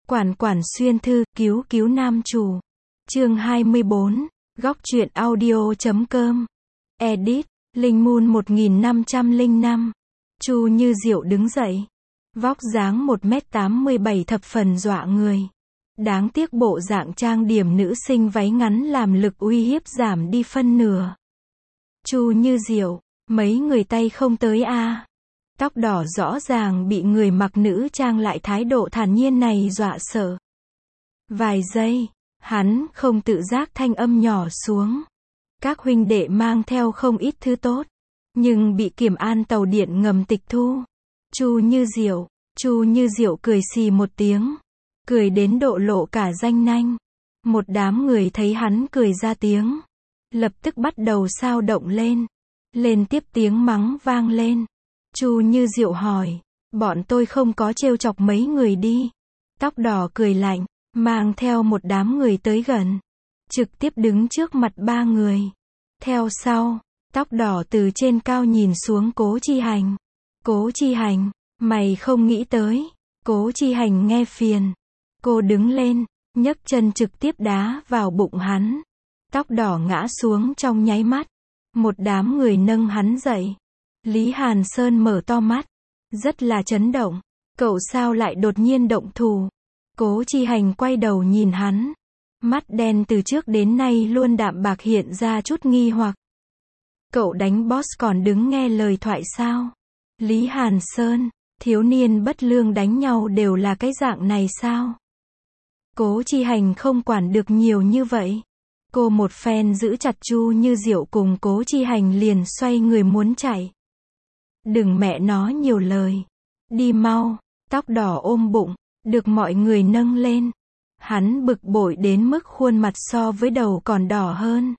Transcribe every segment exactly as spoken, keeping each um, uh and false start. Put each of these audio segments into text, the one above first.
Quản quản xuyên thư, cứu cứu nam chủ. Chương hai mươi bốn, góc truyện audio chấm com. Edit, Linh Moon một nghìn năm trăm lẻ năm. Chu Như Diệu đứng dậy. Vóc dáng một mét tám mươi bảy thập phần dọa người. Đáng tiếc bộ dạng trang điểm nữ sinh váy ngắn làm lực uy hiếp giảm đi phân nửa. Chu Như Diệu, mấy người tay không tới a. À. Tóc đỏ rõ ràng bị người mặc nữ trang lại thái độ thản nhiên này dọa sợ. Vài giây, hắn không tự giác thanh âm nhỏ xuống. Các huynh đệ mang theo không ít thứ tốt, nhưng bị kiểm an tàu điện ngầm tịch thu. Chu Như Diệu, Chu Như Diệu cười xì một tiếng, cười đến độ lộ cả răng nanh. Một đám người thấy hắn cười ra tiếng, lập tức bắt đầu xao động lên. Lên tiếp tiếng mắng vang lên. Chu Như Diệu hỏi, bọn tôi không có trêu chọc mấy người đi. Tóc đỏ cười lạnh, mang theo một đám người tới gần, trực tiếp đứng trước mặt ba người. Theo sau, tóc đỏ từ trên cao nhìn xuống Cố Chi Hành. Cố Chi Hành, mày không nghĩ tới. Cố Chi Hành nghe phiền. Cô đứng lên, nhấc chân trực tiếp đá vào bụng hắn. Tóc đỏ ngã xuống trong nháy mắt. Một đám người nâng hắn dậy. Lý Hàn Sơn mở to mắt, rất là chấn động. Cậu sao lại đột nhiên động thủ? Cố Chi Hành quay đầu nhìn hắn. Mắt đen từ trước đến nay luôn đạm bạc hiện ra chút nghi hoặc. Cậu đánh boss còn đứng nghe lời thoại sao? Lý Hàn Sơn, thiếu niên bất lương đánh nhau đều là cái dạng này sao? Cố Chi Hành không quản được nhiều như vậy. Cô một phen giữ chặt Chu Như Diệu cùng Cố Chi Hành liền xoay người muốn chạy. Đừng mẹ nó nhiều lời. Đi mau. Tóc đỏ ôm bụng, được mọi người nâng lên. Hắn bực bội đến mức khuôn mặt so với đầu còn đỏ hơn.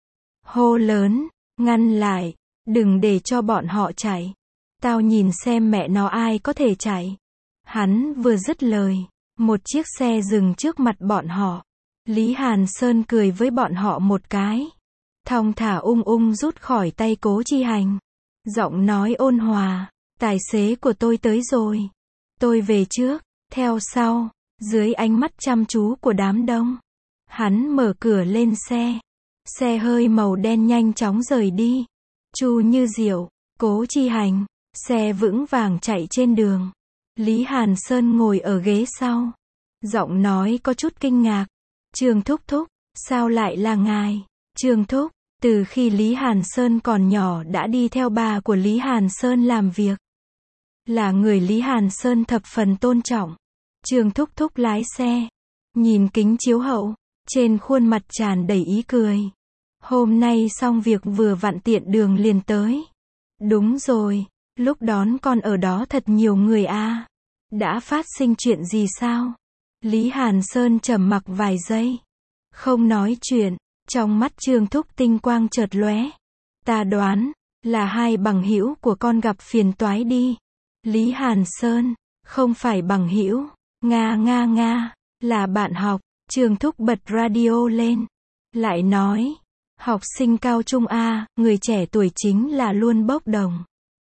Hô lớn, ngăn lại, đừng để cho bọn họ chạy. Tao nhìn xem mẹ nó ai có thể chạy. Hắn vừa dứt lời, một chiếc xe dừng trước mặt bọn họ. Lý Hàn Sơn cười với bọn họ một cái. Thong thả ung ung rút khỏi tay Cố Chi Hành. Giọng nói ôn hòa, tài xế của tôi tới rồi. Tôi về trước. Theo sau, dưới ánh mắt chăm chú của đám đông, hắn mở cửa lên xe. Xe hơi màu đen nhanh chóng rời đi. Chu Như Diệu, Cố Chi Hành, xe vững vàng chạy trên đường. Lý Hàn Sơn ngồi ở ghế sau. Giọng nói có chút kinh ngạc. Trương Thúc Thúc, sao lại là ngài? Trương Thúc, từ khi Lý Hàn Sơn còn nhỏ đã đi theo bà của Lý Hàn Sơn làm việc. Là người Lý Hàn Sơn thập phần tôn trọng. Trương Thúc Thúc lái xe, nhìn kính chiếu hậu, trên khuôn mặt tràn đầy ý cười. Hôm nay xong việc vừa vặn tiện đường liền tới. Đúng rồi, lúc đón con ở đó thật nhiều người a. À. Đã phát sinh chuyện gì sao? Lý Hàn Sơn trầm mặc vài giây, không nói chuyện. Trong mắt Trương Thúc tinh quang chợt lóe. Ta đoán, là hai bằng hữu của con gặp phiền toái đi. Lý Hàn Sơn, không phải bằng hữu. Nga nga nga, là bạn học. Trương Thúc bật radio lên. Lại nói, học sinh cao trung A, người trẻ tuổi chính là luôn bốc đồng.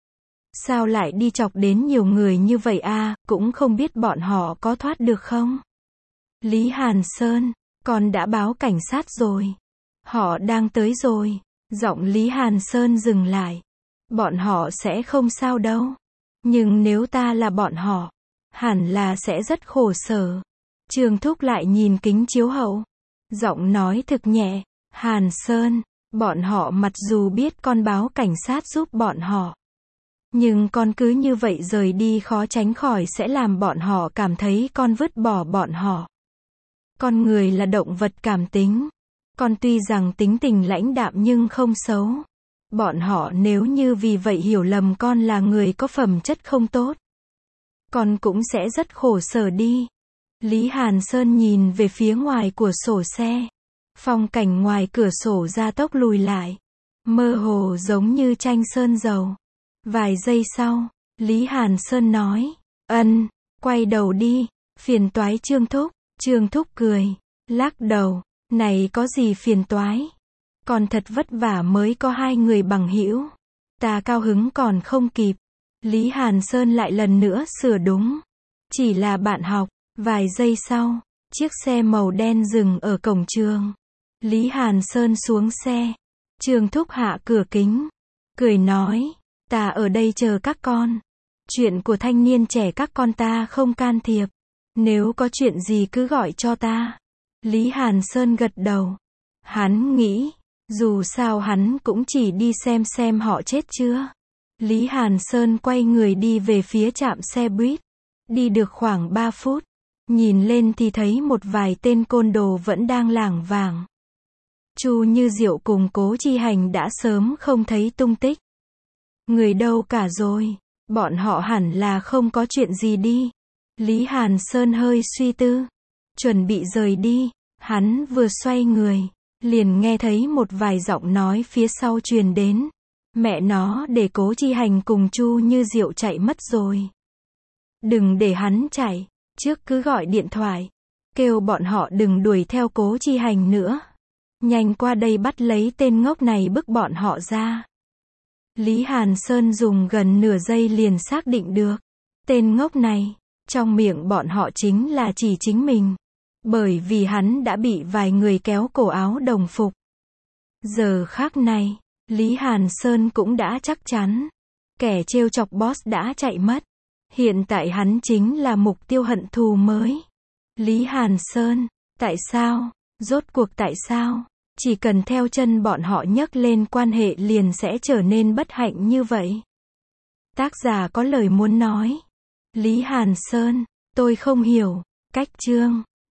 Sao lại đi chọc đến nhiều người như vậy a, cũng không biết bọn họ có thoát được không? Lý Hàn Sơn, con đã báo cảnh sát rồi. Họ đang tới rồi. Giọng Lý Hàn Sơn dừng lại. Bọn họ sẽ không sao đâu. Nhưng nếu ta là bọn họ, hẳn là sẽ rất khổ sở. Trương Thúc lại nhìn kính chiếu hậu. Giọng nói thực nhẹ. Hàn Sơn, bọn họ mặc dù biết con báo cảnh sát giúp bọn họ. Nhưng con cứ như vậy rời đi khó tránh khỏi sẽ làm bọn họ cảm thấy con vứt bỏ bọn họ. Con người là động vật cảm tính. Con tuy rằng tính tình lãnh đạm nhưng không xấu. Bọn họ nếu như vì vậy hiểu lầm con là người có phẩm chất không tốt, con cũng sẽ rất khổ sở đi. Lý Hàn Sơn nhìn về phía ngoài của sổ xe. Phong cảnh ngoài cửa sổ gia tốc lùi lại. Mơ hồ giống như tranh sơn dầu. Vài giây sau, Lý Hàn Sơn nói. Ân, quay đầu đi. Phiền toái Trương Thúc. Trương Thúc cười, lắc đầu. Này có gì phiền toái? Còn thật vất vả mới có hai người bằng hữu. Ta cao hứng còn không kịp. Lý Hàn Sơn lại lần nữa sửa đúng. Chỉ là bạn học. Vài giây sau, chiếc xe màu đen dừng ở cổng trường. Lý Hàn Sơn xuống xe. Trường thúc hạ cửa kính. Cười nói, ta ở đây chờ các con. Chuyện của thanh niên trẻ các con ta không can thiệp. Nếu có chuyện gì cứ gọi cho ta. Lý Hàn Sơn gật đầu. Hắn nghĩ, dù sao hắn cũng chỉ đi xem xem họ chết chưa. Lý Hàn Sơn quay người đi về phía trạm xe buýt. Đi được khoảng ba phút. Nhìn lên thì thấy một vài tên côn đồ vẫn đang lảng vảng. Chu Như Diệu cùng Cố Chi Hành đã sớm không thấy tung tích. Người đâu cả rồi? Bọn họ hẳn là không có chuyện gì đi. Lý Hàn Sơn hơi suy tư. Chuẩn bị rời đi. Hắn vừa xoay người. Liền nghe thấy một vài giọng nói phía sau truyền đến. Mẹ nó để Cố Chi Hành cùng Chu Như Diệu chạy mất rồi. Đừng để hắn chạy. Trước cứ gọi điện thoại. Kêu bọn họ đừng đuổi theo Cố Chi Hành nữa. Nhanh qua đây bắt lấy tên ngốc này bức bọn họ ra. Lý Hàn Sơn dùng gần nửa giây liền xác định được. Tên ngốc này, trong miệng bọn họ chính là chỉ chính mình. Bởi vì hắn đã bị vài người kéo cổ áo đồng phục. Giờ khắc này, Lý Hàn Sơn cũng đã chắc chắn. Kẻ trêu chọc boss đã chạy mất. Hiện tại hắn chính là mục tiêu hận thù mới. Lý Hàn Sơn, tại sao? Rốt cuộc tại sao? Chỉ cần theo chân bọn họ nhấc lên quan hệ liền sẽ trở nên bất hạnh như vậy. Tác giả có lời muốn nói. Lý Hàn Sơn, tôi không hiểu. Cách chương